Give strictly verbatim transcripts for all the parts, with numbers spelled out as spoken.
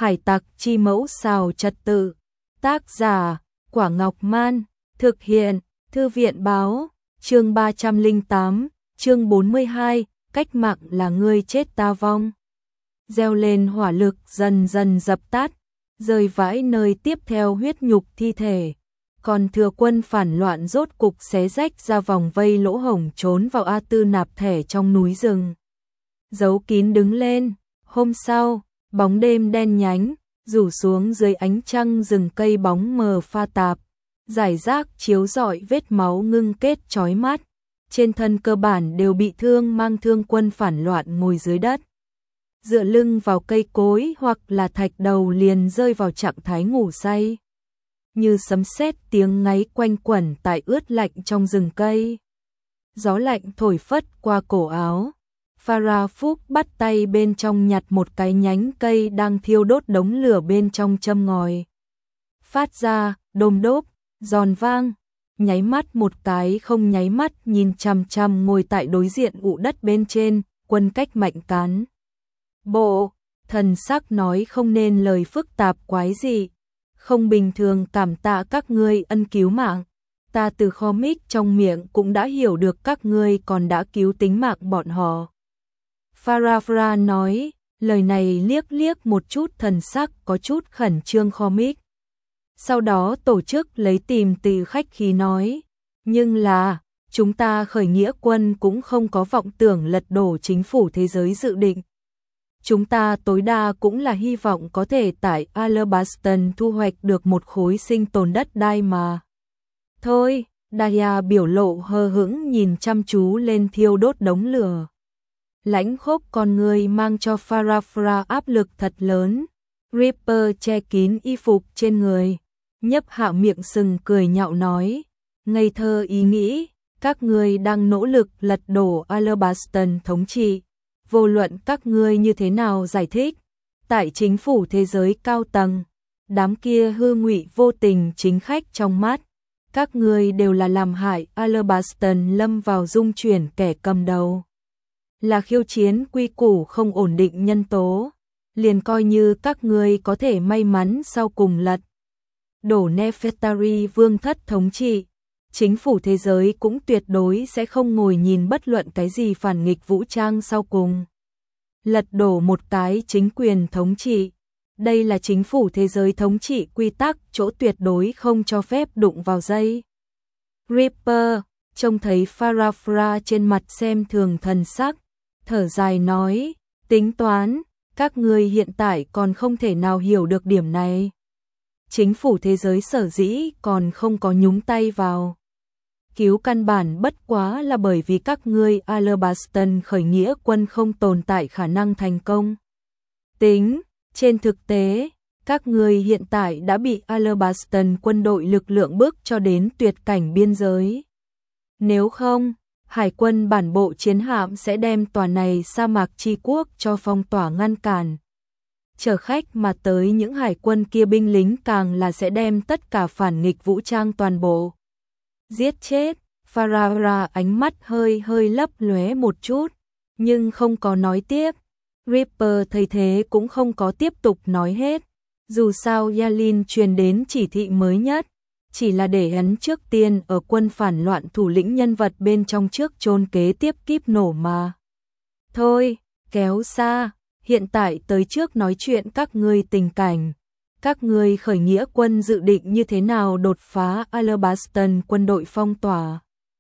Hải tặc chi mẫu xào trật tự. Tác giả, Quả Ngọc Man. Thực hiện, Thư viện báo. Chương ba trăm lẻ tám, chương bốn mươi hai, cách mạng là ngươi chết ta vong. Gieo lên hỏa lực dần dần dập tắt, rơi vãi nơi tiếp theo huyết nhục thi thể. Còn thừa quân phản loạn rốt cục xé rách ra vòng vây lỗ hổng trốn vào A Tư nạp thẻ trong núi rừng. Giấu kín đứng lên. Hôm sau, bóng đêm đen nhánh, rủ xuống dưới ánh trăng rừng cây bóng mờ pha tạp, rải rác chiếu rọi vết máu ngưng kết chói mắt. Trên thân cơ bản đều bị thương mang thương quân phản loạn ngồi dưới đất, dựa lưng vào cây cối hoặc là thạch đầu liền rơi vào trạng thái ngủ say. Như sấm sét tiếng ngáy quanh quẩn tại ướt lạnh trong rừng cây. Gió lạnh thổi phất qua cổ áo. Farah Phúc bắt tay bên trong nhặt một cái nhánh cây đang thiêu đốt đống lửa bên trong châm ngòi. Phát ra, đôm đốp, giòn vang, nháy mắt một cái không nháy mắt nhìn chằm chằm ngồi tại đối diện ụ đất bên trên, Quân Cách Mạnh cán. Bộ, thần sắc nói không nên lời phức tạp quái gì. Không bình thường cảm tạ các ngươi ân cứu mạng. Ta từ comic trong miệng cũng đã hiểu được các ngươi còn đã cứu tính mạng bọn họ. Farah nói, lời này liếc liếc một chút thần sắc có chút khẩn trương comic. Sau đó tổ chức lấy tìm từ khách khí nói, nhưng là, chúng ta khởi nghĩa quân cũng không có vọng tưởng lật đổ chính phủ thế giới dự định. Chúng ta tối đa cũng là hy vọng có thể tại Alabaston thu hoạch được một khối sinh tồn đất đai mà. Thôi, Daya biểu lộ hờ hững nhìn chăm chú lên thiêu đốt đống lửa. Lãnh khốc con người mang cho Farah áp lực thật lớn. Ripper che kín y phục trên người. Nhấp hạ miệng sừng cười nhạo nói. Ngây thơ ý nghĩ, các ngươi đang nỗ lực lật đổ Alabaston thống trị. Vô luận các ngươi như thế nào giải thích, tại chính phủ thế giới cao tầng, đám kia hư ngụy vô tình chính khách trong mắt, các ngươi đều là làm hại Alabaston lâm vào dung chuyển kẻ cầm đầu. Là khiêu chiến quy củ không ổn định nhân tố, liền coi như các ngươi có thể may mắn sau cùng lật đổ Nefertari vương thất thống trị, chính phủ thế giới cũng tuyệt đối sẽ không ngồi nhìn bất luận cái gì phản nghịch vũ trang sau cùng. Lật đổ một cái chính quyền thống trị, đây là chính phủ thế giới thống trị quy tắc, chỗ tuyệt đối không cho phép đụng vào dây. Ripper, trông thấy Farah trên mặt xem thường thần sắc, thở dài nói, tính toán, các ngươi hiện tại còn không thể nào hiểu được điểm này. Chính phủ thế giới sở dĩ còn không có nhúng tay vào cứu căn bản bất quá là bởi vì các ngươi Alabaston khởi nghĩa quân không tồn tại khả năng thành công. Tính, trên thực tế, các ngươi hiện tại đã bị Alabaston quân đội lực lượng bước cho đến tuyệt cảnh biên giới. Nếu không, hải quân bản bộ chiến hạm sẽ đem tòa này sa mạc chi quốc cho phong tỏa ngăn cản. Chở khách mà tới những hải quân kia binh lính càng là sẽ đem tất cả phản nghịch vũ trang toàn bộ giết chết. Farah ánh mắt hơi hơi lấp lóe một chút, nhưng không có nói tiếp. Ripper thấy thế cũng không có tiếp tục nói hết. Dù sao Yalin truyền đến chỉ thị mới nhất, chỉ là để hắn trước tiên ở quân phản loạn thủ lĩnh nhân vật bên trong trước chôn kế tiếp kíp nổ mà. Thôi, kéo xa, hiện tại tới trước nói chuyện các ngươi tình cảnh. Các ngươi khởi nghĩa quân dự định như thế nào đột phá Alabaston quân đội phong tỏa?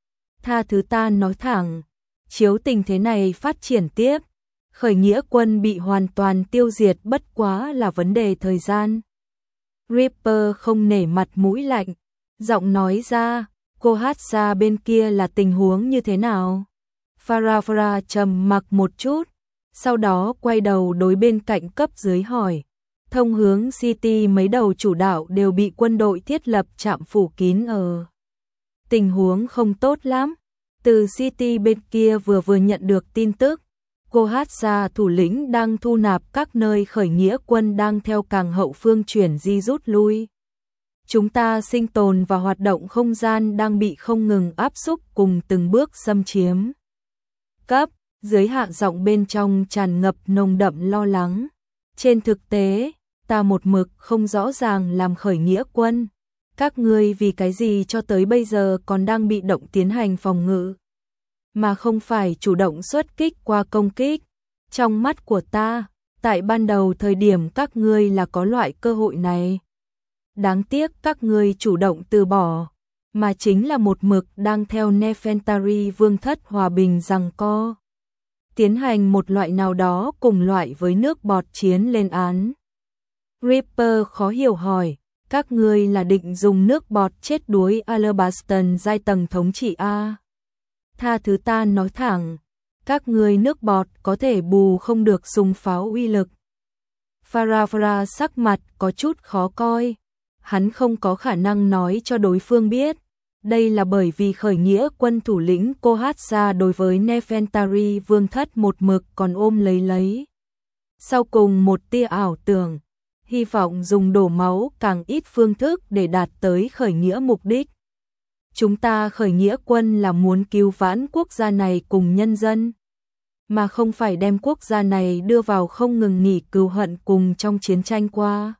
Tha thứ ta nói thẳng, chiếu tình thế này phát triển tiếp, khởi nghĩa quân bị hoàn toàn tiêu diệt bất quá là vấn đề thời gian. Ripper không nể mặt mũi lạnh, giọng nói ra, cô hát ra bên kia là tình huống như thế nào? Farah trầm mặc một chút, sau đó quay đầu đối bên cạnh cấp dưới hỏi. Thông hướng City mấy đầu chủ đạo đều bị quân đội thiết lập trạm phủ kín ở. Tình huống không tốt lắm. Từ City bên kia vừa vừa nhận được tin tức, cô hát ra thủ lĩnh đang thu nạp các nơi khởi nghĩa quân đang theo càng hậu phương chuyển di rút lui. Chúng ta sinh tồn và hoạt động không gian đang bị không ngừng áp xúc cùng từng bước xâm chiếm. Cấp, dưới hạ giọng bên trong tràn ngập nồng đậm lo lắng. Trên thực tế, ta một mực không rõ ràng làm khởi nghĩa quân. Các ngươi vì cái gì cho tới bây giờ còn đang bị động tiến hành phòng ngự, mà không phải chủ động xuất kích qua công kích. Trong mắt của ta, tại ban đầu thời điểm các ngươi là có loại cơ hội này. Đáng tiếc các ngươi chủ động từ bỏ, mà chính là một mực đang theo Nefertari vương thất hòa bình giằng co, tiến hành một loại nào đó cùng loại với nước bọt chiến lên án. Ripper khó hiểu hỏi, các ngươi là định dùng nước bọt chết đuối Alabastan giai tầng thống trị A? Tha thứ ta nói thẳng, các ngươi nước bọt có thể bù không được dùng pháo uy lực. Farafra sắc mặt có chút khó coi, hắn không có khả năng nói cho đối phương biết. Đây là bởi vì khởi nghĩa quân thủ lĩnh Kohatsa đối với Nefertari vương thất một mực còn ôm lấy lấy. Sau cùng một tia ảo tưởng, hy vọng dùng đổ máu càng ít phương thức để đạt tới khởi nghĩa mục đích. Chúng ta khởi nghĩa quân là muốn cứu vãn quốc gia này cùng nhân dân, mà không phải đem quốc gia này đưa vào không ngừng nghỉ cừu hận cùng trong chiến tranh qua.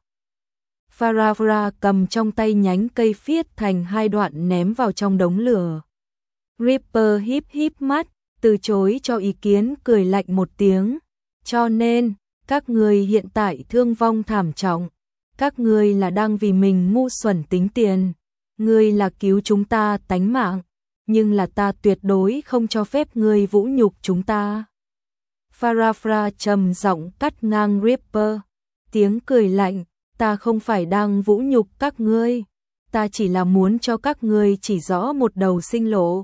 Farafra cầm trong tay nhánh cây phiết thành hai đoạn ném vào trong đống lửa. Ripper híp híp mắt, từ chối cho ý kiến, cười lạnh một tiếng. Cho nên, các ngươi hiện tại thương vong thảm trọng. Các ngươi là đang vì mình ngu xuẩn tính tiền. Ngươi là cứu chúng ta tánh mạng, nhưng là ta tuyệt đối không cho phép ngươi vũ nhục chúng ta. Farafra trầm giọng cắt ngang Ripper, tiếng cười lạnh. Ta không phải đang vũ nhục các ngươi, ta chỉ là muốn cho các ngươi chỉ rõ một đầu sinh lộ.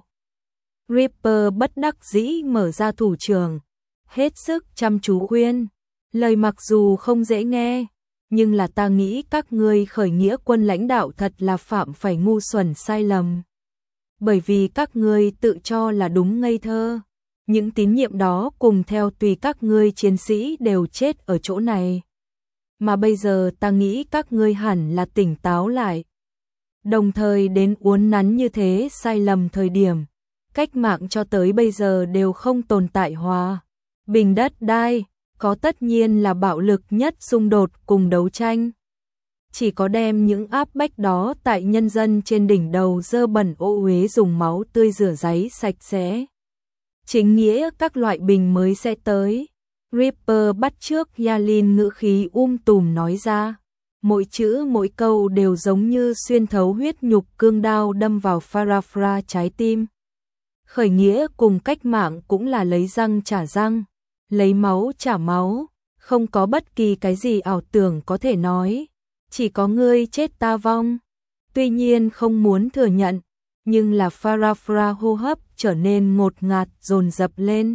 Ripper bất đắc dĩ mở ra thủ trưởng, hết sức chăm chú khuyên, lời mặc dù không dễ nghe, nhưng là ta nghĩ các ngươi khởi nghĩa quân lãnh đạo thật là phạm phải ngu xuẩn sai lầm. Bởi vì các ngươi tự cho là đúng ngây thơ, những tín nhiệm đó cùng theo tùy các ngươi chiến sĩ đều chết ở chỗ này. Mà bây giờ ta nghĩ các ngươi hẳn là tỉnh táo lại. Đồng thời đến uốn nắn như thế sai lầm thời điểm, cách mạng cho tới bây giờ đều không tồn tại hòa bình đất đai, có tất nhiên là bạo lực nhất xung đột cùng đấu tranh. Chỉ có đem những áp bách đó tại nhân dân trên đỉnh đầu dơ bẩn ô uế dùng máu tươi rửa giấy sạch sẽ. Chính nghĩa các loại bình mới sẽ tới. Ripper bắt chước Yalin ngữ khí um tùm nói ra, mỗi chữ mỗi câu đều giống như xuyên thấu huyết nhục cương đao đâm vào Farafra trái tim. Khởi nghĩa cùng cách mạng cũng là lấy răng trả răng, lấy máu trả máu, không có bất kỳ cái gì ảo tưởng có thể nói, chỉ có ngươi chết ta vong. Tuy nhiên không muốn thừa nhận, nhưng là Farafra hô hấp trở nên ngột ngạt dồn dập lên.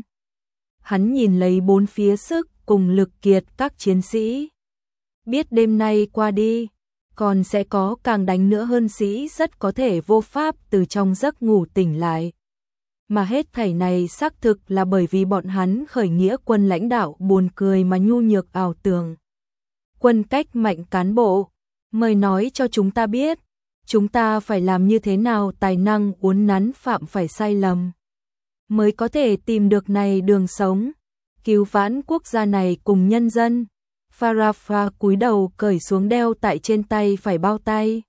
Hắn nhìn lấy bốn phía sức cùng lực kiệt các chiến sĩ. Biết đêm nay qua đi, còn sẽ có càng đánh nữa hơn sĩ rất có thể vô pháp từ trong giấc ngủ tỉnh lại. Mà hết thảy này xác thực là bởi vì bọn hắn khởi nghĩa quân lãnh đạo buồn cười mà nhu nhược ảo tưởng. Quân cách mạnh cán bộ, mời nói cho chúng ta biết, chúng ta phải làm như thế nào tài năng uốn nắn phạm phải sai lầm, mới có thể tìm được này đường sống, cứu vãn quốc gia này cùng nhân dân. Farafra cúi đầu cởi xuống đeo tại trên tay phải bao tay,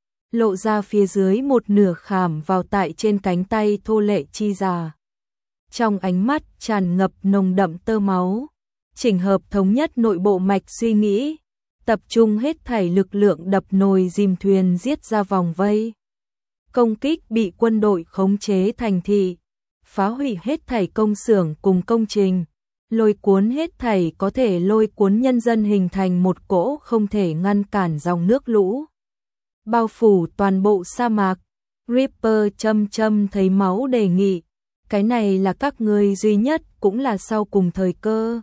lộ ra phía dưới một nửa khảm vào tại trên cánh tay thô lệ chi già. Trong ánh mắt tràn ngập nồng đậm tơ máu, chỉnh hợp thống nhất nội bộ mạch suy nghĩ, tập trung hết thảy lực lượng đập nồi dìm thuyền giết ra vòng vây. Công kích bị quân đội khống chế thành thị, phá hủy hết thảy công xưởng cùng công trình, lôi cuốn hết thảy có thể lôi cuốn nhân dân hình thành một cỗ không thể ngăn cản dòng nước lũ, bao phủ toàn bộ sa mạc. Ripper châm châm thấy máu đề nghị, cái này là các ngươi duy nhất cũng là sau cùng thời cơ.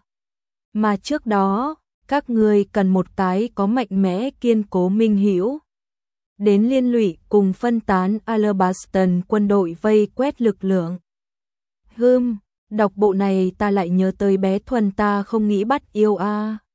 Mà trước đó, các ngươi cần một cái có mạnh mẽ kiên cố minh hữu, đến liên lụy cùng phân tán Alabastan quân đội vây quét lực lượng. Hừm, đọc bộ này ta lại nhớ tới bé Thuần ta không nghĩ bắt yêu a. À.